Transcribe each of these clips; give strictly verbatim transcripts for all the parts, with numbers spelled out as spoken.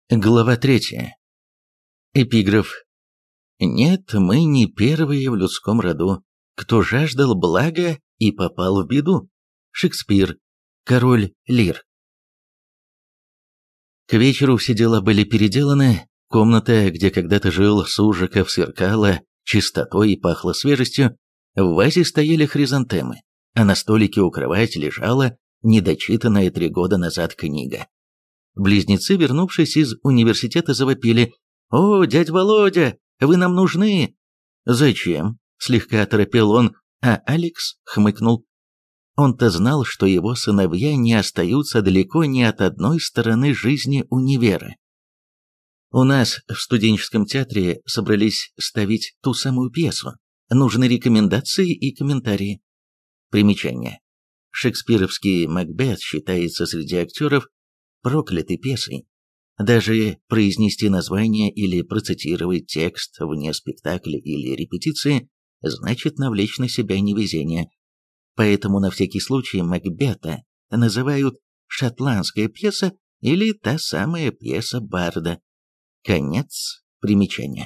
Глава третья. Эпиграф. Нет, мы не первые в людском роду, кто жаждал блага и попал в беду. Шекспир. Король Лир. К вечеру все дела были переделаны, комната, где когда-то жил Сужиков, сверкала чистотой и пахла свежестью, в вазе стояли хризантемы, а на столике у кровати лежала недочитанная три года назад книга. Близнецы, вернувшись из университета, завопили: «О, дядь Володя, вы нам нужны!» «Зачем?» – слегка оторопел он, а Алекс хмыкнул. Он-то знал, что его сыновья не остаются далеко ни от одной стороны жизни универа. «У нас в студенческом театре собрались ставить ту самую пьесу. Нужны рекомендации и комментарии». Примечание. Шекспировский Макбет считается среди актеров проклятой пьесой. Даже произнести название или процитировать текст вне спектакля или репетиции значит навлечь на себя невезение. Поэтому на всякий случай Макбета называют «шотландская пьеса» или «та самая пьеса Барда». Конец примечания.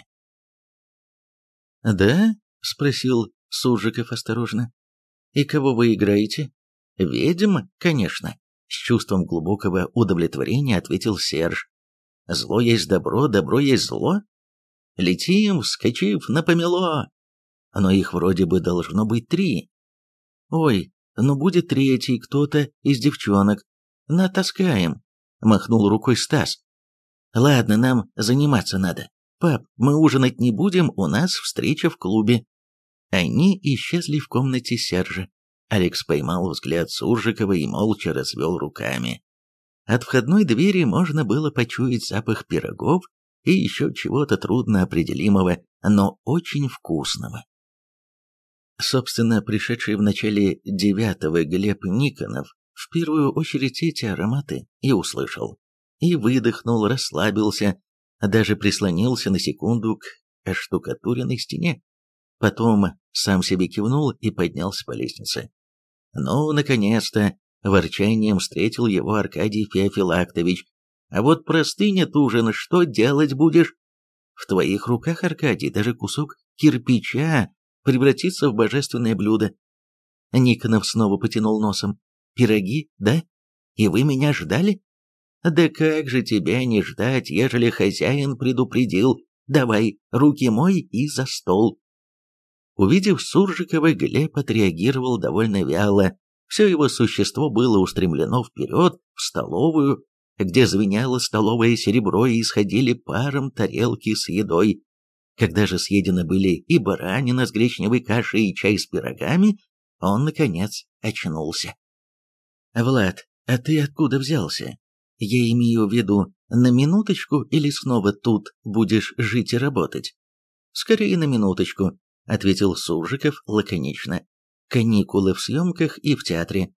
«Да?» — спросил Сужиков осторожно. «И кого вы играете?» «Ведьм, конечно», — с чувством глубокого удовлетворения ответил Серж. «Зло есть добро, добро есть зло? Летим, вскочив на помело. Но их вроде бы должно быть три. Ой, ну будет третий кто-то из девчонок. Натаскаем», — махнул рукой Стас. «Ладно, нам заниматься надо. Пап, мы ужинать не будем, у нас встреча в клубе». Они исчезли в комнате Сержа. Алекс поймал взгляд Суржикова и молча развел руками. От входной двери можно было почуять запах пирогов и еще чего-то трудноопределимого, но очень вкусного. Собственно, пришедший в начале девятого Глеб Никонов в первую очередь эти ароматы и услышал. И выдохнул, расслабился, даже прислонился на секунду к оштукатуренной стене. Потом сам себе кивнул и поднялся по лестнице. «Ну, наконец-то!» — ворчанием встретил его Аркадий Феофилактович. «А вот простынет ужин, что делать будешь?» «В твоих руках, Аркадий, даже кусок кирпича превратится в божественное блюдо». Никонов снова потянул носом. «Пироги, да? И вы меня ждали?» «Да как же тебя не ждать, ежели хозяин предупредил? Давай, руки мой и за стол». Увидев Суржикова, Глеб отреагировал довольно вяло. Все его существо было устремлено вперед, в столовую, где звенело столовое серебро и исходили паром тарелки с едой. Когда же съедены были и баранина с гречневой кашей, и чай с пирогами, он, наконец, очнулся. «Влад, а ты откуда взялся? Я имею в виду, на минуточку или снова тут будешь жить и работать?» «Скорее на минуточку», — ответил Суржиков лаконично. «Каникулы в съемках и в театре».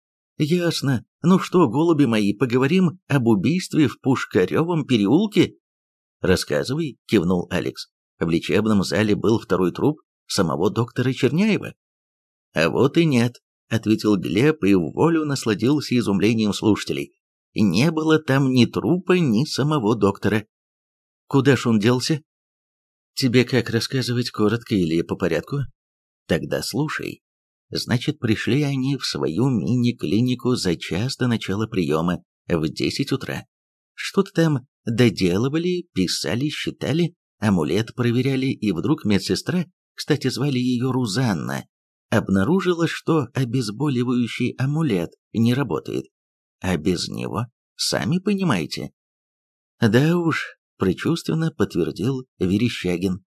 «Ясно. Ну что, голуби мои, поговорим об убийстве в Пушкаревом переулке?» «Рассказывай», — кивнул Алекс. В лечебном зале был второй труп самого доктора Черняева. «А вот и нет», — ответил Глеб и в волю насладился изумлением слушателей. «Не было там ни трупа, ни самого доктора». «Куда ж он делся?» «Тебе как рассказывать, коротко или по порядку?» «Тогда слушай. Значит, пришли они в свою мини-клинику за час до начала приема, в десять утра. Что-то там доделывали, писали, считали, амулет проверяли, и вдруг медсестра, кстати, звали ее Рузанна, обнаружила, что обезболивающий амулет не работает. А без него, сами понимаете». «Да уж», — прочувственно подтвердил Верещагин.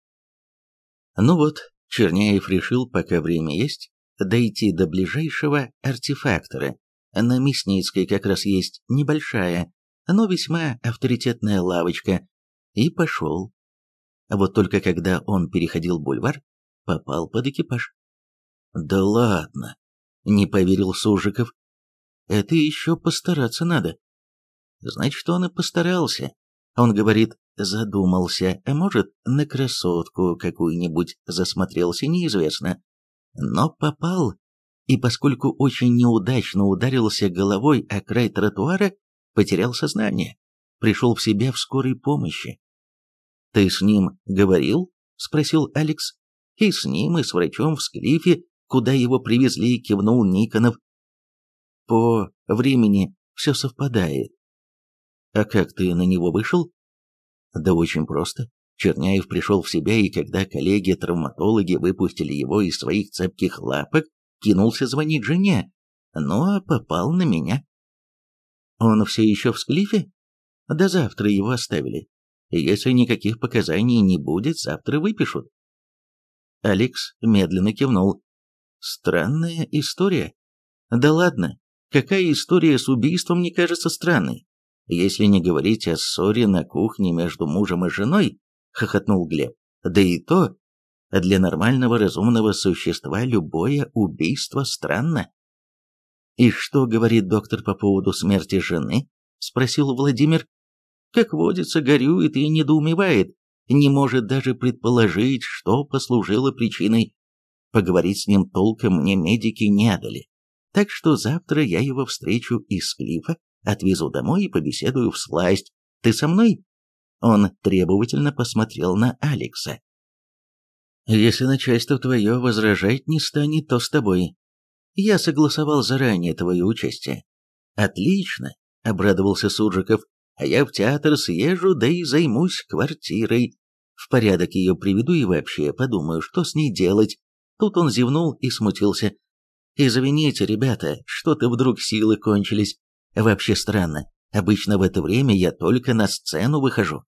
Ну вот, Черняев решил, пока время есть, дойти до ближайшего артефактора. На Мясницкой как раз есть небольшая, но весьма авторитетная лавочка, и пошел. Вот только когда он переходил бульвар, попал под экипаж. «Да ладно!» — не поверил Сужиков. «Это еще постараться надо». Значит, он и постарался. Он говорит, задумался, а может, на красотку какую-нибудь засмотрелся, неизвестно. Но попал, и поскольку очень неудачно ударился головой о край тротуара, потерял сознание. пришел в себя в скорой помощи. «Ты с ним говорил?» — спросил Алекс. «И с ним, и с врачом в Склифе, куда его привезли», — кивнул Никонов. «По времени все совпадает». «А как ты на него вышел?» «Да очень просто. Черняев пришел в себя, и когда коллеги-травматологи выпустили его из своих цепких лапок, кинулся звонить жене, ну а попал на меня». «Он все еще в Склифе?» «До завтра его оставили. Если никаких показаний не будет, завтра выпишут». Алекс медленно кивнул. «Странная история». «Да ладно, какая история с убийством не кажется странной? Если не говорить о ссоре на кухне между мужем и женой», — хохотнул Глеб. «Да и то, для нормального разумного существа любое убийство странно». «И что говорит доктор по поводу смерти жены?» — спросил Владимир. «Как водится, горюет и недоумевает, не может даже предположить, что послужило причиной. Поговорить с ним толком мне медики не дали. Так что завтра я его встречу из Склифа, отвезу домой и побеседую всласть. Ты со мной?» Он требовательно посмотрел на Алекса. «Если начальство твое возражать не станет, то с тобой. Я согласовал заранее твое участие». «Отлично», — обрадовался Суржиков. «А я в театр съезжу, да и займусь квартирой. В порядок ее приведу и вообще подумаю, что с ней делать». Тут он зевнул и смутился. «Извините, ребята, что-то вдруг силы кончились. Вообще странно. Обычно в это время я только на сцену выхожу».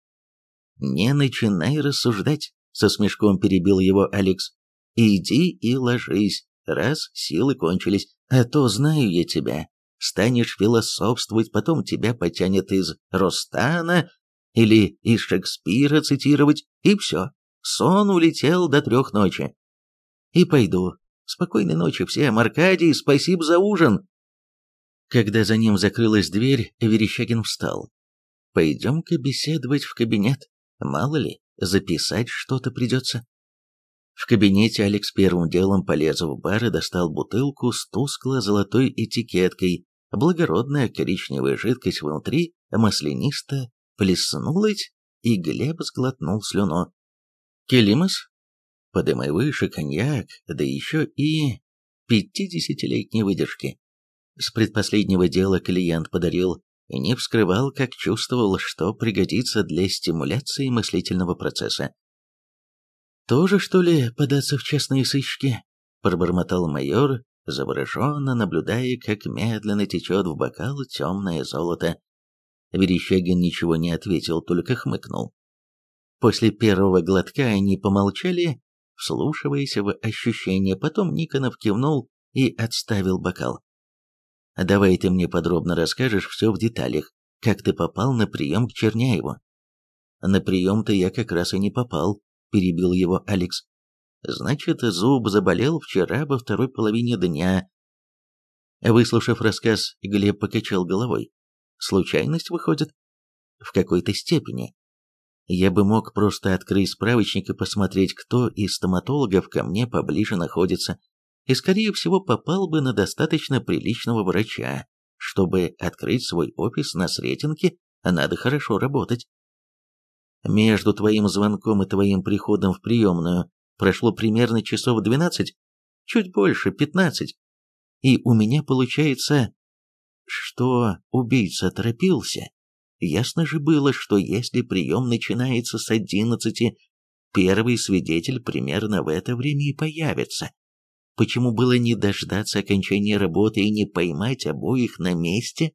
«Не начинай рассуждать», — со смешком перебил его Алекс. «Иди и ложись, раз силы кончились, а то знаю я тебя. Станешь философствовать, потом тебя потянет из Ростана или из Шекспира цитировать, и все, сон улетел до трех ночи. И пойду. Спокойной ночи всем, Аркадий, спасибо за ужин». Когда за ним закрылась дверь, Верещагин встал. «Пойдем-ка беседовать в кабинет. Мало ли, записать что-то придется». В кабинете Алекс первым делом полез в бар и достал бутылку с тускло-золотой этикеткой. Благородная коричневая жидкость внутри маслянисто плеснулась, и Глеб сглотнул слюну. «Келимас? Подымай выше, коньяк, да еще и пятидесятилетней выдержки». С предпоследнего дела клиент подарил, и не вскрывал, как чувствовал, что пригодится для стимуляции мыслительного процесса. «Тоже, что ли, податься в частные сыщики?» — пробормотал майор, завороженно наблюдая, как медленно течет в бокал темное золото. Верещагин ничего не ответил, только хмыкнул. После первого глотка они помолчали, вслушиваясь в ощущения, потом Никонов кивнул и отставил бокал. «Давай ты мне подробно расскажешь все в деталях, как ты попал на прием к Черняеву». «На прием-то я как раз и не попал», — перебил его Алекс. «Значит, зуб заболел вчера во второй половине дня». Выслушав рассказ, Глеб покачал головой. «Случайность, выходит?» «В какой-то степени. Я бы мог просто открыть справочник и посмотреть, кто из стоматологов ко мне поближе находится, и, скорее всего, попал бы на достаточно приличного врача. Чтобы открыть свой офис на Сретенке, надо хорошо работать. Между твоим звонком и твоим приходом в приемную прошло примерно часов двенадцать, чуть больше, пятнадцать. И у меня получается, что убийца торопился. Ясно же было, что если прием начинается с одиннадцати, первый свидетель примерно в это время и появится. Почему было не дождаться окончания работы и не поймать обоих на месте?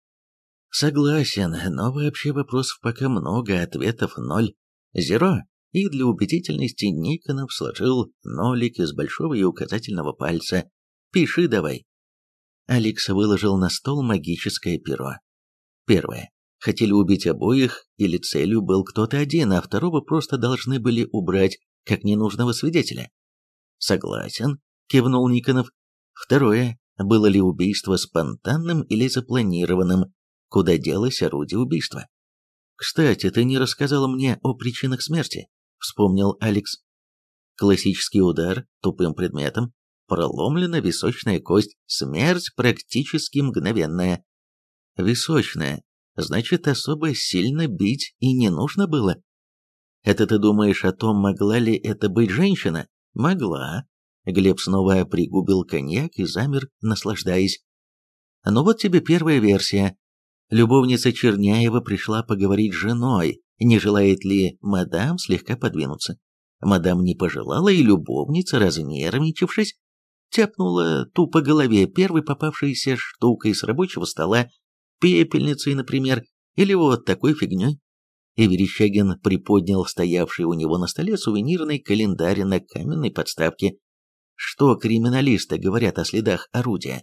Согласен, но вообще вопросов пока много, ответов ноль. Зеро. И для убедительности Никонов сложил нолик из большого и указательного пальца. Пиши давай. Алекс выложил на стол магическое перо. Первое. Хотели убить обоих, или целью был кто-то один, а второго просто должны были убрать, как ненужного свидетеля. Согласен, кивнул Никонов. Второе. Было ли убийство спонтанным или запланированным? Куда делось орудие убийства? «Кстати, ты не рассказала мне о причинах смерти», — вспомнил Алекс. Классический удар тупым предметом, проломлена височная кость, смерть практически мгновенная. Височная. Значит, особо сильно бить и не нужно было. Это ты думаешь о том, могла ли это быть женщина? Могла. Глеб снова пригубил коньяк и замер, наслаждаясь. Ну вот тебе первая версия. Любовница Черняева пришла поговорить с женой, не желает ли мадам слегка подвинуться. Мадам не пожелала, и любовница, разнервничавшись, тяпнула ту по голове первой попавшейся штукой с рабочего стола, пепельницей, например, или вот такой фигней. И Верещагин приподнял стоявший у него на столе сувенирный календарь на каменной подставке. Что криминалисты говорят о следах орудия?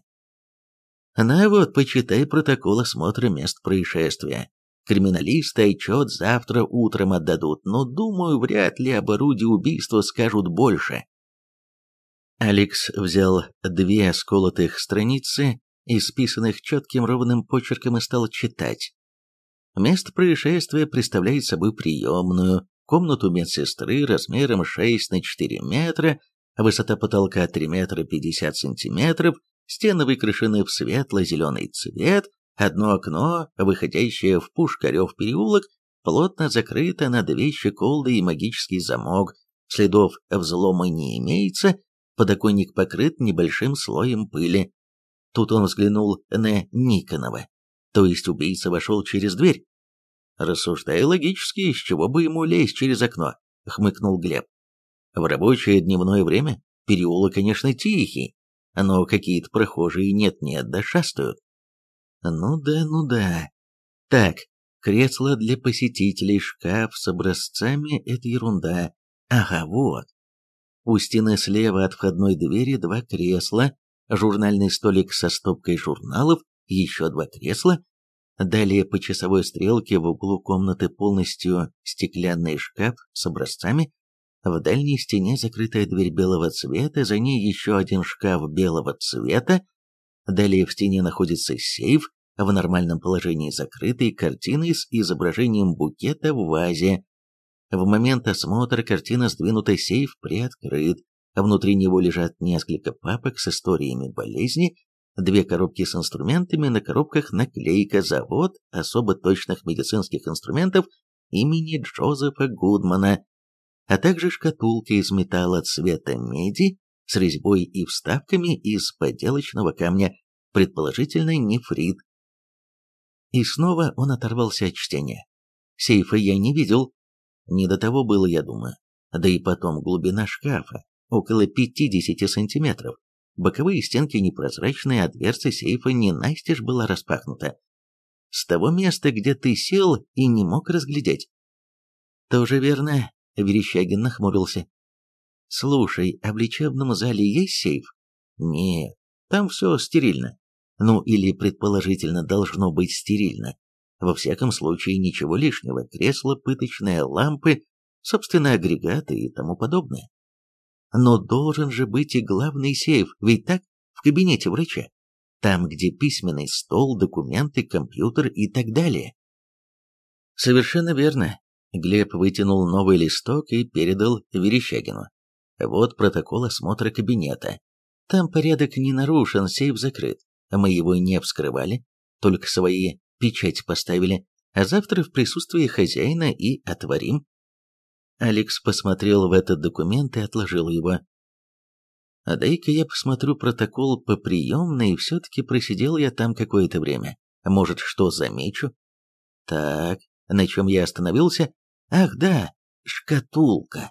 На вот, почитай протокол осмотра мест происшествия. Криминалисты отчет завтра утром отдадут, но, думаю, вряд ли об орудии убийства скажут больше. Алекс взял две сколотых страницы, исписанных четким ровным почерком, и стал читать. Место происшествия представляет собой приемную, комнату медсестры размером шесть на четыре метра, высота потолка три метра пятьдесят сантиметров, стены выкрашены в светло-зеленый цвет, одно окно, выходящее в Пушкарев переулок, плотно закрыто на две щеколды и магический замок, следов взлома не имеется, подоконник покрыт небольшим слоем пыли. Тут он взглянул на Никонова. То есть убийца вошел через дверь. Рассуждая логически, с чего бы ему лезть через окно, хмыкнул Глеб. В рабочее дневное время переулок, конечно, тихий, но какие-то прохожие нет-нет да шастают. Ну да, ну да. Так, кресло для посетителей, шкаф с образцами — это ерунда. Ага, вот. У стены слева от входной двери два кресла, журнальный столик со стопкой журналов, еще два кресла. Далее по часовой стрелке в углу комнаты полностью стеклянный шкаф с образцами. В дальней стене закрытая дверь белого цвета, за ней еще один шкаф белого цвета. Далее в стене находится сейф, в нормальном положении закрытый, картиной с изображением букета в вазе. В момент осмотра картина сдвинута, сейф приоткрыт. Внутри него лежат несколько папок с историями болезни, две коробки с инструментами, на коробках наклейка «Завод особо точных медицинских инструментов имени Джозефа Гудмана», а также шкатулка из металла цвета меди с резьбой и вставками из поделочного камня, предположительно нефрит. И снова он оторвался от чтения. Сейфа я не видел. Не до того было, я думаю. Да и потом глубина шкафа около пятидесяти сантиметров. Боковые стенки непрозрачные, а дверца сейфа не настежь была распахнута. С того места, где ты сел, и не мог разглядеть. Тоже верно, Верещагин нахмурился. Слушай, а в лечебном зале есть сейф? Нет, там все стерильно. Ну, или предположительно должно быть стерильно. Во всяком случае, ничего лишнего. Кресло, пыточные лампы, собственно, агрегаты и тому подобное. Но должен же быть и главный сейф, ведь так, в кабинете врача. Там, где письменный стол, документы, компьютер и так далее. Совершенно верно. Глеб вытянул новый листок и передал Верещагину. Вот протокол осмотра кабинета. Там порядок не нарушен, сейф закрыт. Мы его не вскрывали, только свои печати поставили, а завтра в присутствии хозяина и отворим. Алекс посмотрел в этот документ и отложил его. А дай-ка я посмотрю протокол по приемной, и все-таки просидел я там какое-то время. Может, что замечу? Так, на чем я остановился? Ах, да, шкатулка.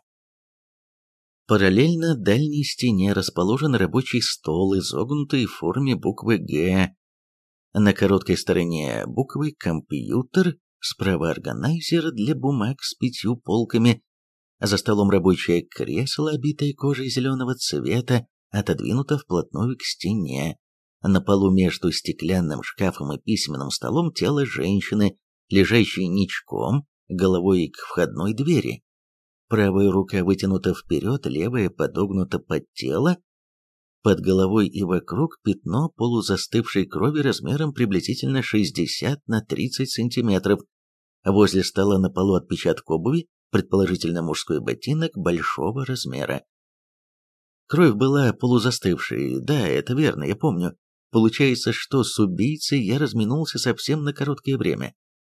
Параллельно дальней стене расположен рабочий стол, изогнутый в форме буквы «Г». На короткой стороне буквы «Компьютер», справа органайзер для бумаг с пятью полками, за столом рабочее кресло, обитое кожей зеленого цвета, отодвинуто вплотную к стене. На полу между стеклянным шкафом и письменным столом тело женщины, лежащей ничком, головой к входной двери. Правая рука вытянута вперед, левая подогнута под тело. Под головой и вокруг пятно полузастывшей крови размером приблизительно шестьдесят на тридцать сантиметров. Возле стола на полу отпечаток обуви, предположительно мужской ботинок большого размера. Кровь была полузастывшей, да, это верно, я помню. Получается, что с убийцей я разминулся совсем на короткое время.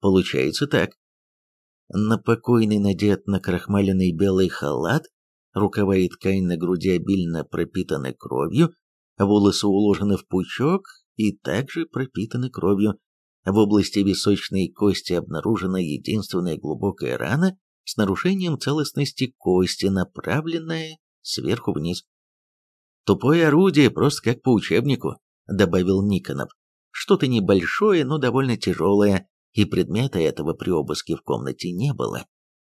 Получается так. На покойный надет накрахмаленный белый халат, рукава и ткань на груди обильно пропитаны кровью, волосы уложены в пучок и также пропитаны кровью. В области височной кости обнаружена единственная глубокая рана с нарушением целостности кости, направленная сверху вниз. «Тупое орудие, просто как по учебнику», — добавил Никонов. «Что-то небольшое, но довольно тяжелое, и предмета этого при обыске в комнате не было».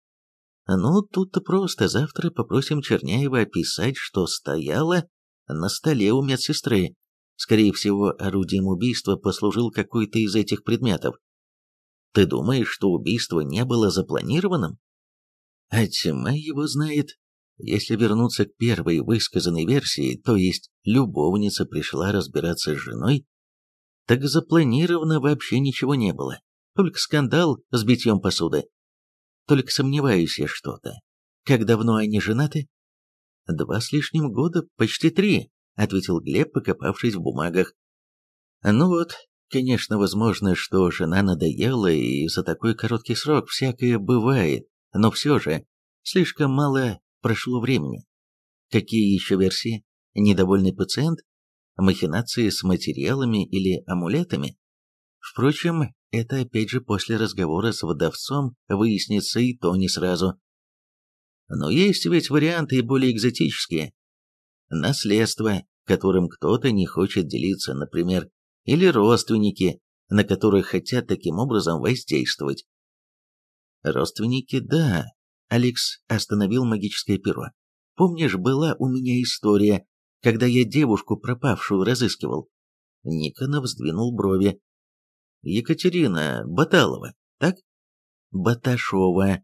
«Ну, тут-то просто. Завтра попросим Черняева описать, что стояло на столе у медсестры. Скорее всего, орудием убийства послужил какой-то из этих предметов. Ты думаешь, что убийство не было запланированным?» «А тьма его знает. Если вернуться к первой высказанной версии, то есть любовница пришла разбираться с женой, так запланировано вообще ничего не было. Только скандал с битьем посуды. Только сомневаюсь я что-то. Как давно они женаты?» «Два с лишним года, почти три», — ответил Глеб, покопавшись в бумагах. «Ну вот, конечно, возможно, что жена надоела, и за такой короткий срок всякое бывает, но все же слишком мало прошло времени. Какие еще версии? Недовольный пациент? Махинации с материалами или амулетами? Впрочем, это опять же после разговора с вдовцом выяснится и то не сразу. Но есть ведь варианты и более экзотические. Наследство, которым кто-то не хочет делиться, например, или родственники, на которых хотят таким образом воздействовать. Родственники, да. Алекс остановил магическое перо. Помнишь, была у меня история, когда я девушку пропавшую разыскивал? Никонов сдвинул брови. Екатерина Баталова, так? Баташова.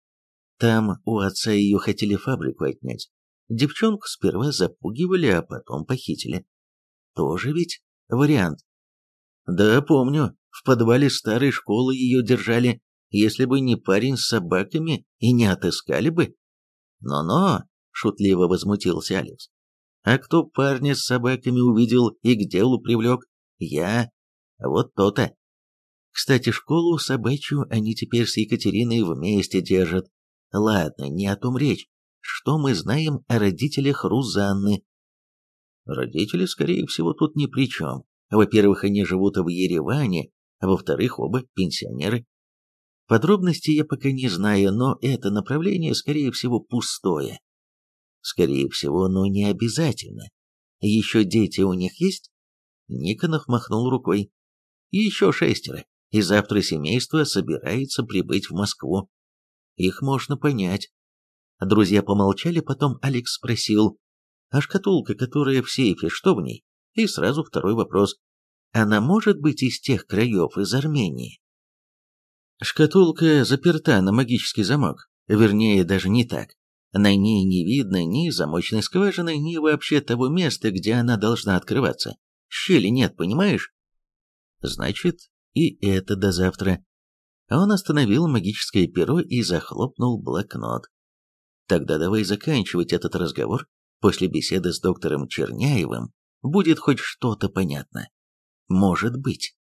Там у отца ее хотели фабрику отнять. Девчонку сперва запугивали, а потом похитили. Тоже ведь вариант. Да, помню, в подвале старой школы ее держали, если бы не парень с собаками и не отыскали бы. Но-но, шутливо возмутился Алекс. А кто парня с собаками увидел и к делу привлек? Я. Вот то-то. Кстати, школу собачью они теперь с Екатериной вместе держат. Ладно, не о том речь. Что мы знаем о родителях Рузанны? Родители, скорее всего, тут ни при чем. Во-первых, они живут в Ереване, а во-вторых, оба пенсионеры. Подробностей я пока не знаю, но это направление, скорее всего, пустое. Скорее всего, но не обязательно. Еще дети у них есть? Никонов махнул рукой. Еще шестеро, и завтра семейство собирается прибыть в Москву. Их можно понять. Друзья помолчали, потом Алекс спросил, а шкатулка, которая в сейфе, что в ней? И сразу второй вопрос. Она может быть из тех краев, из Армении? Шкатулка заперта на магический замок. Вернее, даже не так. На ней не видно ни замочной скважины, ни вообще того места, где она должна открываться. Щели нет, понимаешь? Значит, и это до завтра. Он остановил магическое перо и захлопнул блокнот. Тогда давай заканчивать этот разговор. После беседы с доктором Черняевым будет хоть что-то понятно. Может быть.